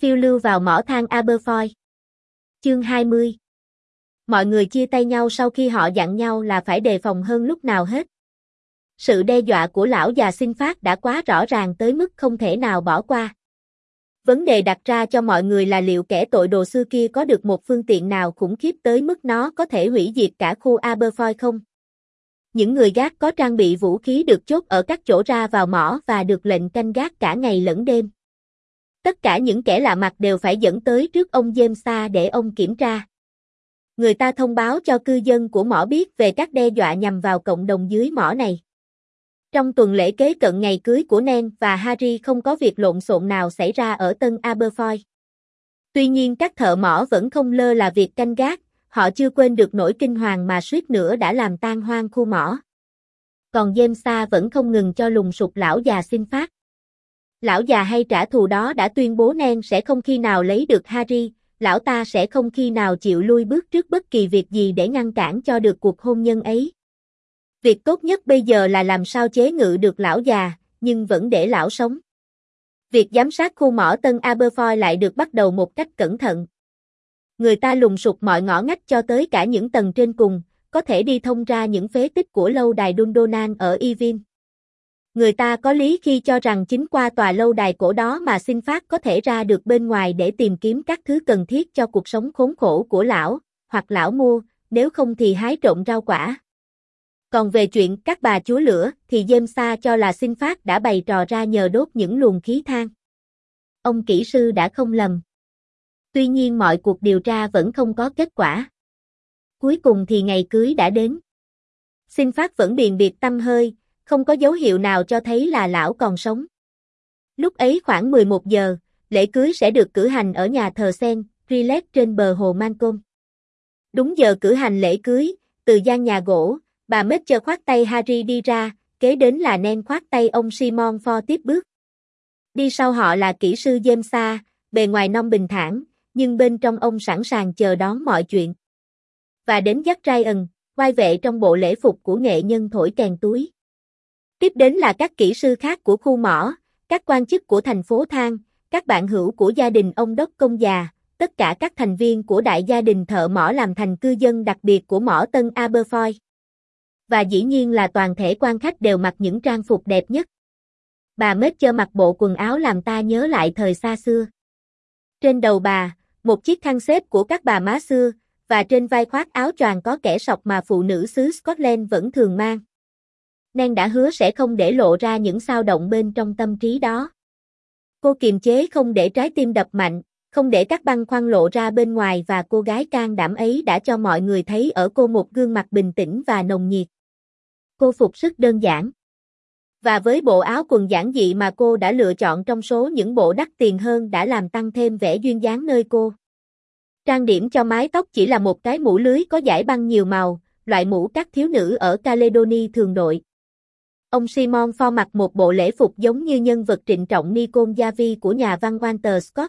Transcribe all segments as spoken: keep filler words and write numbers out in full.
Phiêu lưu vào mỏ than Aberfoyle. Chương hai mươi. Mọi người chia tay nhau sau khi họ dặn nhau là phải đề phòng hơn lúc nào hết. Sự đe dọa của lão già Xin Phát đã quá rõ ràng tới mức không thể nào bỏ qua. Vấn đề đặt ra cho mọi người là liệu kẻ tội đồ xưa kia có được một phương tiện nào khủng khiếp tới mức nó có thể hủy diệt cả khu Aberfoyle không? Những người gác có trang bị vũ khí được chốt ở các chỗ ra vào mỏ và được lệnh canh gác cả ngày lẫn đêm. Tất cả những kẻ lạ mặt đều phải dẫn tới trước ông James để ông kiểm tra. Người ta thông báo cho cư dân của mỏ biết về các đe dọa nhằm vào cộng đồng dưới mỏ này. Trong tuần lễ kế cận ngày cưới của Nen và Harry không có việc lộn xộn nào xảy ra ở Tân Aberfoyle. Tuy nhiên các thợ mỏ vẫn không lơ là việc canh gác, họ chưa quên được nỗi kinh hoàng mà suýt nữa đã làm tan hoang khu mỏ. Còn James vẫn không ngừng cho lùng sục lão già Xin Phát. Lão già hay trả thù đó đã tuyên bố Nen sẽ không khi nào lấy được Harry, lão ta sẽ không khi nào chịu lui bước trước bất kỳ việc gì để ngăn cản cho được cuộc hôn nhân ấy. Việc tốt nhất bây giờ là làm sao chế ngự được lão già, nhưng vẫn để lão sống. Việc giám sát khu mỏ Tân Aberfoyle lại được bắt đầu một cách cẩn thận. Người ta lùng sục mọi ngõ ngách cho tới cả những tầng trên cùng, có thể đi thông ra những phế tích của lâu đài Dundonan ở Yvain. Người ta có lý khi cho rằng chính qua tòa lâu đài cổ đó mà Xin Phát có thể ra được bên ngoài để tìm kiếm các thứ cần thiết cho cuộc sống khốn khổ của lão, hoặc lão mua, nếu không thì hái trộm rau quả. Còn về chuyện các bà chúa lửa thì James cho là Xin Phát đã bày trò ra nhờ đốt những luồng khí than. Ông kỹ sư đã không lầm. Tuy nhiên mọi cuộc điều tra vẫn không có kết quả. Cuối cùng thì ngày cưới đã đến. Xin Phát vẫn biền biệt tăm hơi, không có dấu hiệu nào cho thấy là lão còn sống. Lúc ấy khoảng mười một giờ, lễ cưới sẽ được cử hành ở nhà thờ Saint Giles trên bờ hồ Malcolm. Đúng giờ cử hành lễ cưới, từ gian nhà gỗ, bà Mitchell khoác tay Harry đi ra, kế đến là Nen khoác tay ông Simon Ford tiếp bước. Đi sau họ là kỹ sư James, bề ngoài nông bình thản, nhưng bên trong ông sẵn sàng chờ đón mọi chuyện. Và đến Jack Ryan, vai vệ trong bộ lễ phục của nghệ nhân thổi kèn túi. Tiếp đến là các kỹ sư khác của khu mỏ, các quan chức của thành phố than, các bạn hữu của gia đình ông đốc công già, tất cả các thành viên của đại gia đình thợ mỏ làm thành cư dân đặc biệt của mỏ Tân Aberfoyle. Và dĩ nhiên là toàn thể quan khách đều mặc những trang phục đẹp nhất. Bà Mitchell mặc bộ quần áo làm ta nhớ lại thời xa xưa. Trên đầu bà, một chiếc khăn xếp của các bà má xưa, và trên vai khoác áo choàng có kẻ sọc mà phụ nữ xứ Scotland vẫn thường mang. Nen đã hứa sẽ không để lộ ra những xao động bên trong tâm trí đó. Cô kiềm chế không để trái tim đập mạnh, không để các băn khoăn lộ ra bên ngoài và cô gái can đảm ấy đã cho mọi người thấy ở cô một gương mặt bình tĩnh và nồng nhiệt. Cô phục sức đơn giản. Và với bộ áo quần giản dị mà cô đã lựa chọn trong số những bộ đắt tiền hơn đã làm tăng thêm vẻ duyên dáng nơi cô. Trang điểm cho mái tóc chỉ là một cái mũ lưới có dải băng nhiều màu, loại mũ các thiếu nữ ở Caledonia thường đội. Ông Simon Ford mặc một bộ lễ phục giống như nhân vật trịnh trọng Nicol Javi của nhà văn Walter Scott.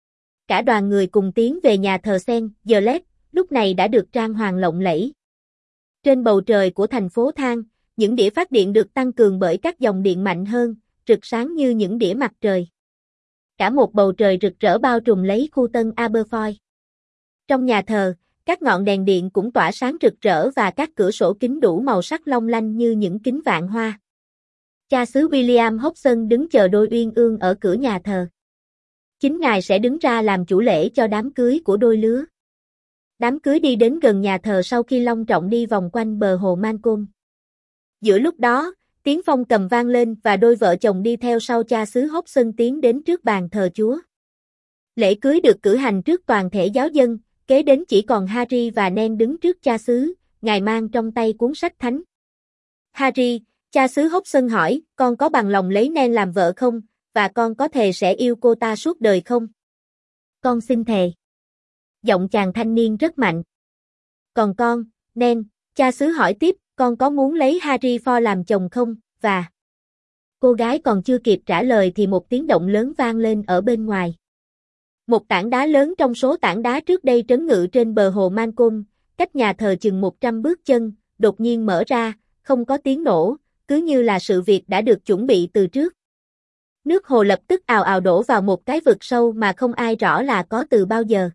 Cả đoàn người cùng tiến về nhà thờ Saint Giles, lúc này đã được trang hoàng lộng lẫy. Trên bầu trời của thành phố than, những đĩa phát điện được tăng cường bởi các dòng điện mạnh hơn, rực sáng như những đĩa mặt trời. Cả một bầu trời rực rỡ bao trùm lấy khu Tân Aberfoyle. Trong nhà thờ, các ngọn đèn điện cũng tỏa sáng rực rỡ và các cửa sổ kính đủ màu sắc long lanh như những kính vạn hoa. Cha xứ William Hobson đứng chờ đôi uyên ương ở cửa nhà thờ. Chính ngài sẽ đứng ra làm chủ lễ cho đám cưới của đôi lứa. Đám cưới đi đến gần nhà thờ sau khi long trọng đi vòng quanh bờ hồ Malcolm. Giữa lúc đó, tiếng phong cầm vang lên và đôi vợ chồng đi theo sau cha xứ Hobson tiến đến trước bàn thờ Chúa. Lễ cưới được cử hành trước toàn thể giáo dân, kế đến chỉ còn Harry và Nen đứng trước cha xứ, ngài mang trong tay cuốn sách thánh. Harry, cha xứ Hobson hỏi, con có bằng lòng lấy Nen làm vợ không, và con có thề sẽ yêu cô ta suốt đời không? Con xin thề. Giọng chàng thanh niên rất mạnh. Còn con, Nen, cha xứ hỏi tiếp, con có muốn lấy Harry Ford làm chồng không, và... Cô gái còn chưa kịp trả lời thì một tiếng động lớn vang lên ở bên ngoài. Một tảng đá lớn trong số tảng đá trước đây trấn ngự trên bờ hồ Malcolm, cách nhà thờ chừng một trăm bước chân, đột nhiên mở ra, không có tiếng nổ, cứ như là sự việc đã được chuẩn bị từ trước. Nước hồ lập tức ào ào đổ vào một cái vực sâu mà không ai rõ là có từ bao giờ.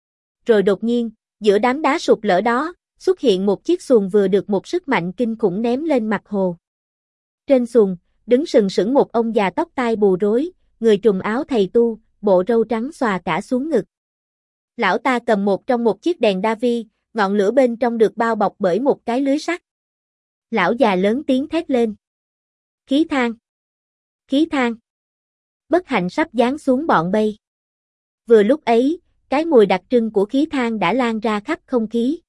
Rồi đột nhiên, giữa đám đá sụp lở đó, xuất hiện một chiếc xuồng vừa được một sức mạnh kinh khủng ném lên mặt hồ. Trên xuồng, đứng sừng sững một ông già tóc tai bù rối, người trùm áo thầy tu, bộ râu trắng xòa cả xuống ngực. Lão ta cầm một trong một chiếc đèn Davi, ngọn lửa bên trong được bao bọc bởi một cái lưới sắt. Lão già lớn tiếng thét lên. Khí than! Khí than! Bất hạnh sắp giáng xuống bọn bay. Vừa lúc ấy, cái mùi đặc trưng của khí than đã lan ra khắp không khí.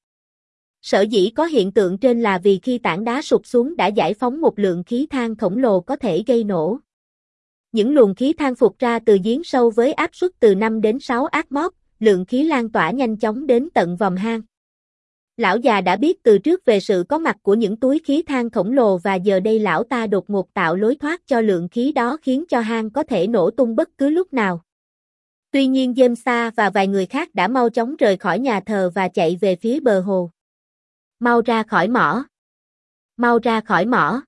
Sở dĩ có hiện tượng trên là vì khi tảng đá sụp xuống đã giải phóng một lượng khí than khổng lồ có thể gây nổ. Những luồng khí than phụt ra từ giếng sâu với áp suất từ năm đến sáu atmos, lượng khí lan tỏa nhanh chóng đến tận vòm hang. Lão già đã biết từ trước về sự có mặt của những túi khí than khổng lồ và giờ đây lão ta đột ngột tạo lối thoát cho lượng khí đó khiến cho hang có thể nổ tung bất cứ lúc nào. Tuy nhiên James và vài người khác đã mau chóng rời khỏi nhà thờ và chạy về phía bờ hồ. Mau ra khỏi mỏ! Mau ra khỏi mỏ!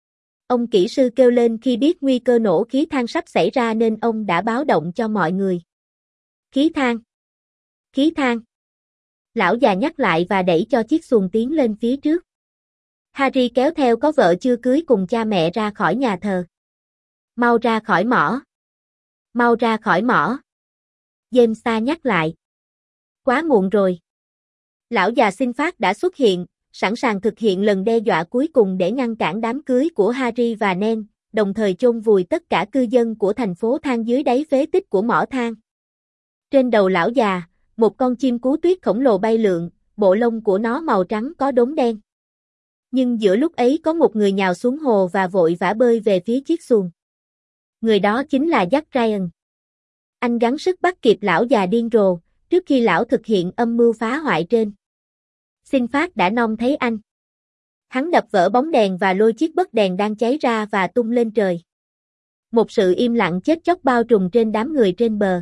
Ông kỹ sư kêu lên khi biết nguy cơ nổ khí than sắp xảy ra nên ông đã báo động cho mọi người. Khí than! Khí than! Lão già nhắc lại và đẩy cho chiếc xuồng tiến lên phía trước. Harry kéo theo có vợ chưa cưới cùng cha mẹ ra khỏi nhà thờ. Mau ra khỏi mỏ! Mau ra khỏi mỏ! James nhắc lại. Quá muộn rồi. Lão già xin phát đã xuất hiện, sẵn sàng thực hiện lần đe dọa cuối cùng để ngăn cản đám cưới của Harry và Nen, đồng thời chôn vùi tất cả cư dân của thành phố than dưới đáy phế tích của mỏ than. Trên đầu lão già, một con chim cú tuyết khổng lồ bay lượn, bộ lông của nó màu trắng có đốm đen. Nhưng giữa lúc ấy có một người nhào xuống hồ và vội vã bơi về phía chiếc xuồng. Người đó chính là Jack Ryan. Anh gắng sức bắt kịp lão già điên rồ, trước khi lão thực hiện âm mưu phá hoại trên. Xin phát đã nom thấy anh. Hắn đập vỡ bóng đèn và lôi chiếc bất đèn đang cháy ra và tung lên trời. Một sự im lặng chết chóc bao trùm trên đám người trên bờ.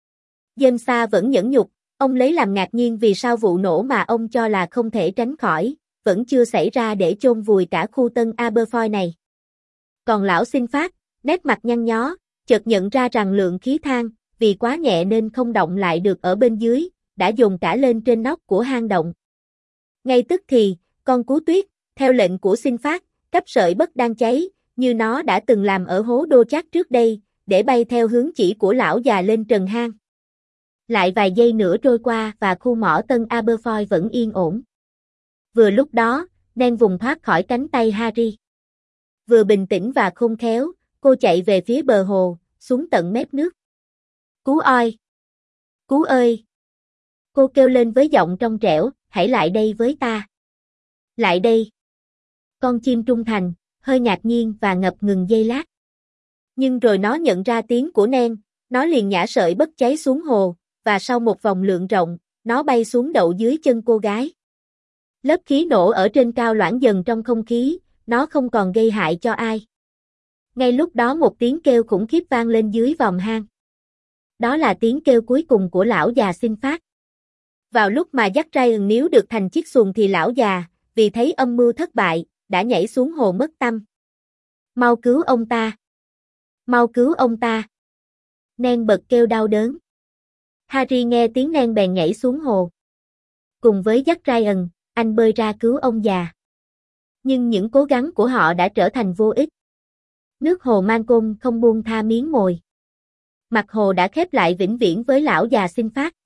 James vẫn nhẫn nhục, ông lấy làm ngạc nhiên vì sao vụ nổ mà ông cho là không thể tránh khỏi, vẫn chưa xảy ra để chôn vùi cả khu Tân Aberfoyle này. Còn lão xin phát, nét mặt nhăn nhó, chợt nhận ra rằng lượng khí than, vì quá nhẹ nên không động lại được ở bên dưới, đã dồn cả lên trên nóc của hang động. Ngay tức thì, con cú tuyết, theo lệnh của xin phát, cắp sợi bất đang cháy, như nó đã từng làm ở hố Đô Chát trước đây, để bay theo hướng chỉ của lão già lên trần hang. Lại vài giây nữa trôi qua và khu mỏ Tân Aberfoyle vẫn yên ổn. Vừa lúc đó, Nen vùng thoát khỏi cánh tay Harry. Vừa bình tĩnh và khôn khéo, cô chạy về phía bờ hồ, xuống tận mép nước. Cú oi! Cú ơi! Cô kêu lên với giọng trong trẻo, hãy lại đây với ta. Lại đây! Con chim trung thành, hơi ngạc nhiên và ngập ngừng giây lát. Nhưng rồi nó nhận ra tiếng của Nen, nó liền nhả sợi bất cháy xuống hồ, và sau một vòng lượn rộng, nó bay xuống đậu dưới chân cô gái. Lớp khí nổ ở trên cao loãng dần trong không khí, nó không còn gây hại cho ai. Ngay lúc đó một tiếng kêu khủng khiếp vang lên dưới vòm hang. Đó là tiếng kêu cuối cùng của lão già xin phát. Vào lúc mà Jack Ryan níu được thành chiếc xuồng thì lão già, vì thấy âm mưu thất bại, đã nhảy xuống hồ mất tăm. Mau cứu ông ta! Mau cứu ông ta! Nen bật kêu đau đớn. Harry nghe tiếng Nen bèn nhảy xuống hồ. Cùng với Jack Ryan, anh bơi ra cứu ông già. Nhưng những cố gắng của họ đã trở thành vô ích. Nước hồ Malcolm không buông tha miếng mồi. Mặt hồ đã khép lại vĩnh viễn với lão già xin phát.